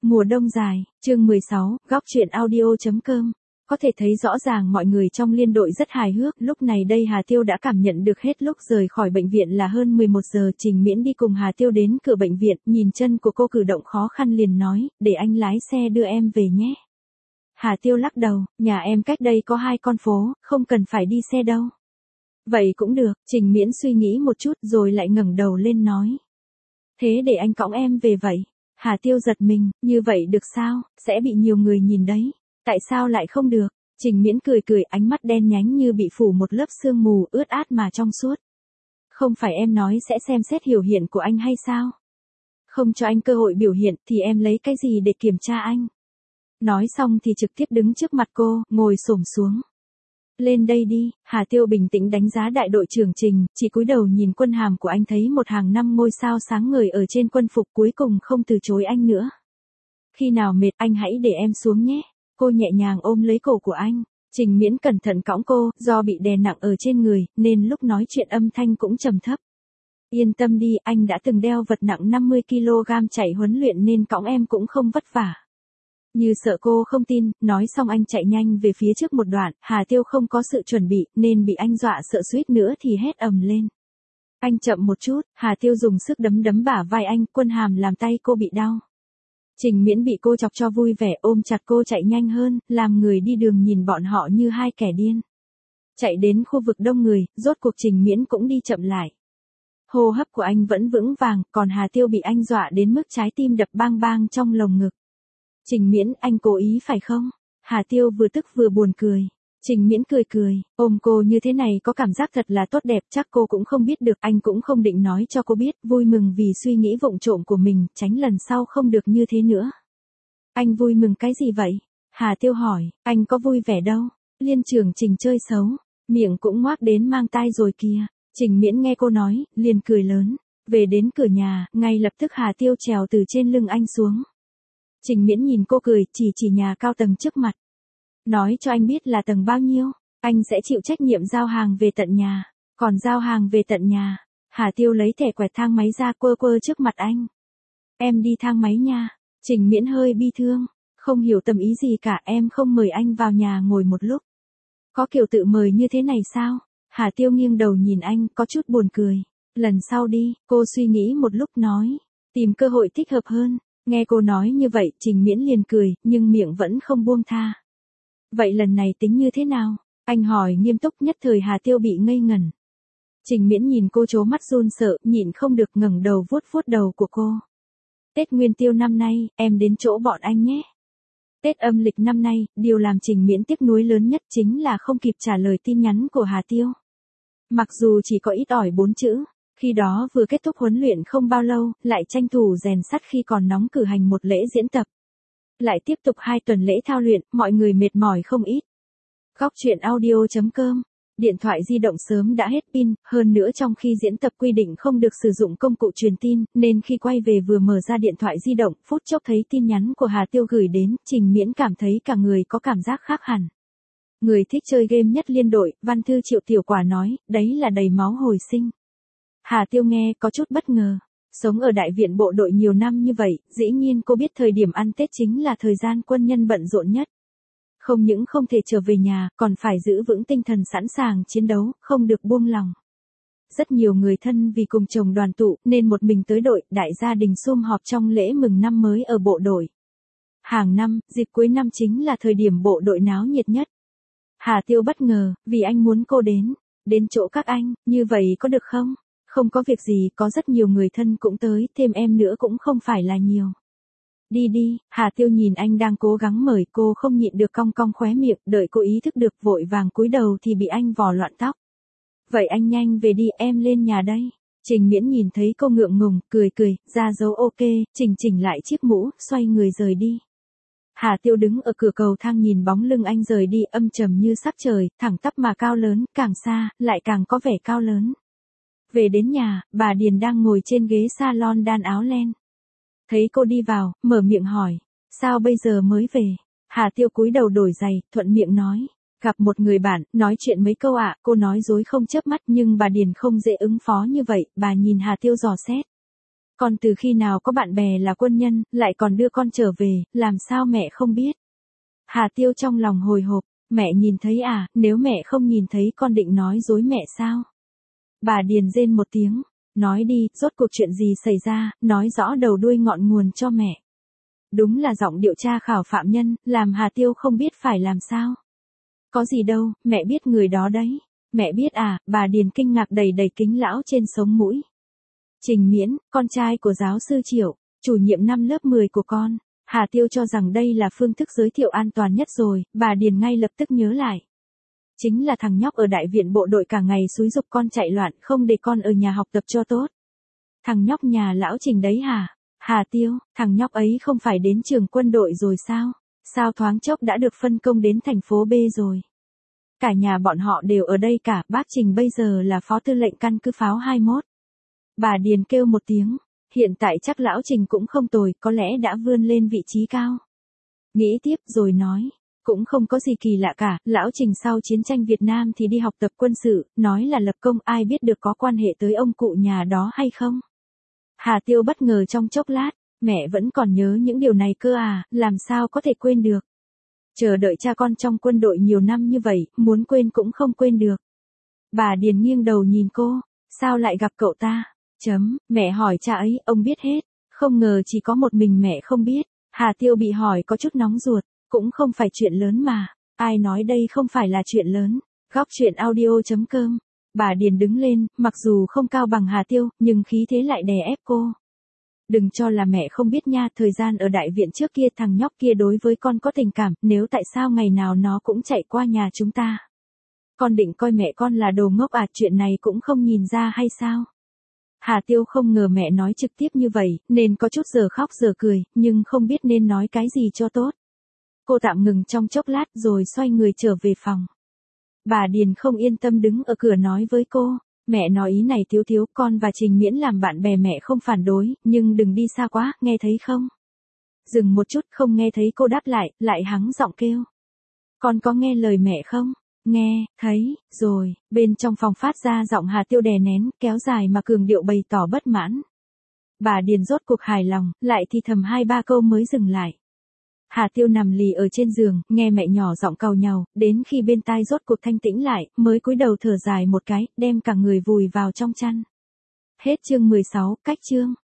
Mùa đông dài, chương 16, góc truyện audio.com. Có thể thấy rõ ràng mọi người trong liên đội rất hài hước, lúc này đây Hà Tiêu đã cảm nhận được hết lúc rời khỏi bệnh viện là hơn 11 giờ, Trình Miễn đi cùng Hà Tiêu đến cửa bệnh viện, nhìn chân của cô cử động khó khăn liền nói, để anh lái xe đưa em về nhé. Hà Tiêu lắc đầu, nhà em cách đây có 2 con phố, không cần phải đi xe đâu. Vậy cũng được, Trình Miễn suy nghĩ một chút rồi lại ngẩng đầu lên nói. Thế để anh cõng em về vậy. Hà Tiêu giật mình, như vậy được sao, sẽ bị nhiều người nhìn đấy. Tại sao lại không được? Trình Miễn cười cười, ánh mắt đen nhánh như bị phủ một lớp sương mù ướt át mà trong suốt. Không phải em nói sẽ xem xét biểu hiện của anh hay sao? Không cho anh cơ hội biểu hiện thì em lấy cái gì để kiểm tra anh? Nói xong thì trực tiếp đứng trước mặt cô, ngồi xổm xuống. Lên đây đi, Hà Tiêu bình tĩnh đánh giá đại đội trưởng Trình, chỉ cúi đầu nhìn quân hàm của anh thấy một hàng 5 ngôi sao sáng ngời ở trên quân phục, cuối cùng không từ chối anh nữa. Khi nào mệt anh hãy để em xuống nhé. Cô nhẹ nhàng ôm lấy cổ của anh. Trình Miễn cẩn thận cõng cô, do bị đè nặng ở trên người, nên lúc nói chuyện âm thanh cũng trầm thấp. Yên tâm đi, anh đã từng đeo vật nặng 50 kg chạy huấn luyện nên cõng em cũng không vất vả. Như sợ cô không tin, nói xong anh chạy nhanh về phía trước một đoạn, Hà Tiêu không có sự chuẩn bị, nên bị anh dọa sợ suýt nữa thì hét ầm lên. Anh chậm một chút, Hà Tiêu dùng sức đấm bả vai anh, quân hàm làm tay cô bị đau. Trình Miễn bị cô chọc cho vui vẻ ôm chặt cô chạy nhanh hơn, làm người đi đường nhìn bọn họ như hai kẻ điên. Chạy đến khu vực đông người, rốt cuộc Trình Miễn cũng đi chậm lại. Hô hấp của anh vẫn vững vàng, còn Hà Tiêu bị anh dọa đến mức trái tim đập bang bang trong lồng ngực. Trình Miễn, anh cố ý phải không? Hà Tiêu vừa tức vừa buồn cười. Trình Miễn cười, ôm cô như thế này có cảm giác thật là tốt đẹp, chắc cô cũng không biết được, anh cũng không định nói cho cô biết, vui mừng vì suy nghĩ vụng trộm của mình, tránh lần sau không được như thế nữa. Anh vui mừng cái gì vậy? Hà Tiêu hỏi, anh có vui vẻ đâu, liên trưởng Trình chơi xấu, miệng cũng ngoác đến mang tai rồi kìa. Trình Miễn nghe cô nói, liền cười lớn, về đến cửa nhà, ngay lập tức Hà Tiêu trèo từ trên lưng anh xuống. Trình Miễn nhìn cô cười, chỉ nhà cao tầng trước mặt. Nói cho anh biết là tầng bao nhiêu, anh sẽ chịu trách nhiệm giao hàng về tận nhà. Còn giao hàng về tận nhà, Hà Tiêu lấy thẻ quẹt thang máy ra quơ trước mặt anh. Em đi thang máy nha. Trình Miễn hơi bi thương, không hiểu tâm ý gì cả, em không mời anh vào nhà ngồi một lúc. Có kiểu tự mời như thế này sao? Hà Tiêu nghiêng đầu nhìn anh, có chút buồn cười. Lần sau đi, cô suy nghĩ một lúc nói, tìm cơ hội thích hợp hơn. Nghe cô nói như vậy, Trình Miễn liền cười, nhưng miệng vẫn không buông tha. Vậy lần này tính như thế nào? Anh hỏi nghiêm túc, nhất thời Hà Tiêu bị ngây ngẩn. Trình Miễn nhìn cô trố mắt run sợ, nhịn không được ngẩng đầu vuốt đầu của cô. Tết Nguyên Tiêu năm nay, em đến chỗ bọn anh nhé. Tết âm lịch năm nay, điều làm Trình Miễn tiếc nuối lớn nhất chính là không kịp trả lời tin nhắn của Hà Tiêu. Mặc dù chỉ có ít ỏi 4 chữ. Khi đó vừa kết thúc huấn luyện không bao lâu, lại tranh thủ rèn sắt khi còn nóng cử hành một lễ diễn tập. Lại tiếp tục 2 tuần lễ thao luyện, mọi người mệt mỏi không ít. Góc truyện audio.com. Điện thoại di động sớm đã hết pin, hơn nữa trong khi diễn tập quy định không được sử dụng công cụ truyền tin, nên khi quay về vừa mở ra điện thoại di động, phút chốc thấy tin nhắn của Hà Tiêu gửi đến, Trình Miễn cảm thấy cả người có cảm giác khác hẳn. Người thích chơi game nhất liên đội, văn thư Triệu Tiểu Quả nói, đấy là đầy máu hồi sinh. Hà Tiêu nghe có chút bất ngờ, sống ở đại viện bộ đội nhiều năm như vậy, dĩ nhiên cô biết thời điểm ăn Tết chính là thời gian quân nhân bận rộn nhất. Không những không thể trở về nhà, còn phải giữ vững tinh thần sẵn sàng chiến đấu, không được buông lòng. Rất nhiều người thân vì cùng chồng đoàn tụ, nên một mình tới đội, đại gia đình sum họp trong lễ mừng năm mới ở bộ đội. Hàng năm, dịp cuối năm chính là thời điểm bộ đội náo nhiệt nhất. Hà Tiêu bất ngờ, vì anh muốn cô đến chỗ các anh, như vậy có được không? Không có việc gì, có rất nhiều người thân cũng tới, thêm em nữa cũng không phải là nhiều. Đi, Hà Tiêu nhìn anh đang cố gắng mời cô không nhịn được cong khóe miệng, đợi cô ý thức được vội vàng cúi đầu thì bị anh vò loạn tóc. Vậy anh nhanh về đi, em lên nhà đây. Trình Miễn nhìn thấy cô ngượng ngùng, cười, ra dấu ok, chỉnh lại chiếc mũ, xoay người rời đi. Hà Tiêu đứng ở cửa cầu thang nhìn bóng lưng anh rời đi âm trầm như sắc trời, thẳng tắp mà cao lớn, càng xa, lại càng có vẻ cao lớn. Về đến nhà, bà Điền đang ngồi trên ghế salon đan áo len. Thấy cô đi vào, mở miệng hỏi, sao bây giờ mới về? Hà Tiêu cúi đầu đổi giày, thuận miệng nói, gặp một người bạn, nói chuyện mấy câu ạ, cô nói dối không chớp mắt nhưng bà Điền không dễ ứng phó như vậy, bà nhìn Hà Tiêu dò xét. Con từ khi nào có bạn bè là quân nhân, lại còn đưa con trở về, làm sao mẹ không biết? Hà Tiêu trong lòng hồi hộp, mẹ nhìn thấy à, nếu mẹ không nhìn thấy con định nói dối mẹ sao? Bà Điền rên một tiếng, nói đi, rốt cuộc chuyện gì xảy ra, nói rõ đầu đuôi ngọn nguồn cho mẹ. Đúng là giọng điệu tra khảo phạm nhân, làm Hà Tiêu không biết phải làm sao. Có gì đâu, mẹ biết người đó đấy. Mẹ biết à, bà Điền kinh ngạc đầy đầy kính lão trên sống mũi. Trình Miễn, con trai của giáo sư Triệu, chủ nhiệm năm lớp 10 của con. Hà Tiêu cho rằng đây là phương thức giới thiệu an toàn nhất rồi, bà Điền ngay lập tức nhớ lại. Chính là thằng nhóc ở đại viện bộ đội cả ngày xúi giục con chạy loạn, không để con ở nhà học tập cho tốt. Thằng nhóc nhà lão Trình đấy hả? Hà Tiêu, thằng nhóc ấy không phải đến trường quân đội rồi sao? Sao thoáng chốc đã được phân công đến thành phố B rồi? Cả nhà bọn họ đều ở đây cả, bác Trình bây giờ là phó tư lệnh căn cứ pháo 21. Bà Điền kêu một tiếng, hiện tại chắc lão Trình cũng không tồi, có lẽ đã vươn lên vị trí cao. Nghĩ tiếp rồi nói, cũng không có gì kỳ lạ cả, lão Trình sau chiến tranh Việt Nam thì đi học tập quân sự, nói là lập công, ai biết được có quan hệ tới ông cụ nhà đó hay không? Hà Tiêu bất ngờ trong chốc lát, mẹ vẫn còn nhớ những điều này cơ à, làm sao có thể quên được. Chờ đợi cha con trong quân đội nhiều năm như vậy, muốn quên cũng không quên được. Bà Điền nghiêng đầu nhìn cô, sao lại gặp cậu ta? Mẹ hỏi cha ấy, ông biết hết. Không ngờ chỉ có một mình mẹ không biết. Hà Tiêu bị hỏi có chút nóng ruột, cũng không phải chuyện lớn mà. Ai nói đây không phải là chuyện lớn. Góc chuyện audio.com. Bà Điền đứng lên, mặc dù không cao bằng Hà Tiêu, nhưng khí thế lại đè ép cô. Đừng cho là mẹ không biết nha, thời gian ở đại viện trước kia thằng nhóc kia đối với con có tình cảm, nếu tại sao ngày nào nó cũng chạy qua nhà chúng ta. Con định coi mẹ con là đồ ngốc à, chuyện này cũng không nhìn ra hay sao? Hà Tiêu không ngờ mẹ nói trực tiếp như vậy, nên có chút giờ khóc giờ cười, nhưng không biết nên nói cái gì cho tốt. Cô tạm ngừng trong chốc lát rồi xoay người trở về phòng. Bà Điền không yên tâm đứng ở cửa nói với cô, mẹ nói ý này Thiếu Thiếu, con và Trình Miễn làm bạn bè mẹ không phản đối, nhưng đừng đi xa quá, nghe thấy không? Dừng một chút không nghe thấy cô đáp lại hắng giọng kêu. Con có nghe lời mẹ không? Nghe, thấy, rồi, bên trong phòng phát ra giọng Hà Tiêu đè nén, kéo dài mà cường điệu bày tỏ bất mãn. Bà Điền rốt cuộc hài lòng, lại thì thầm 2-3 câu mới dừng lại. Hà Tiêu nằm lì ở trên giường, nghe mẹ nhỏ giọng càu nhàu, đến khi bên tai rốt cuộc thanh tĩnh lại, mới cúi đầu thở dài một cái, đem cả người vùi vào trong chăn. Hết chương 16, cách chương.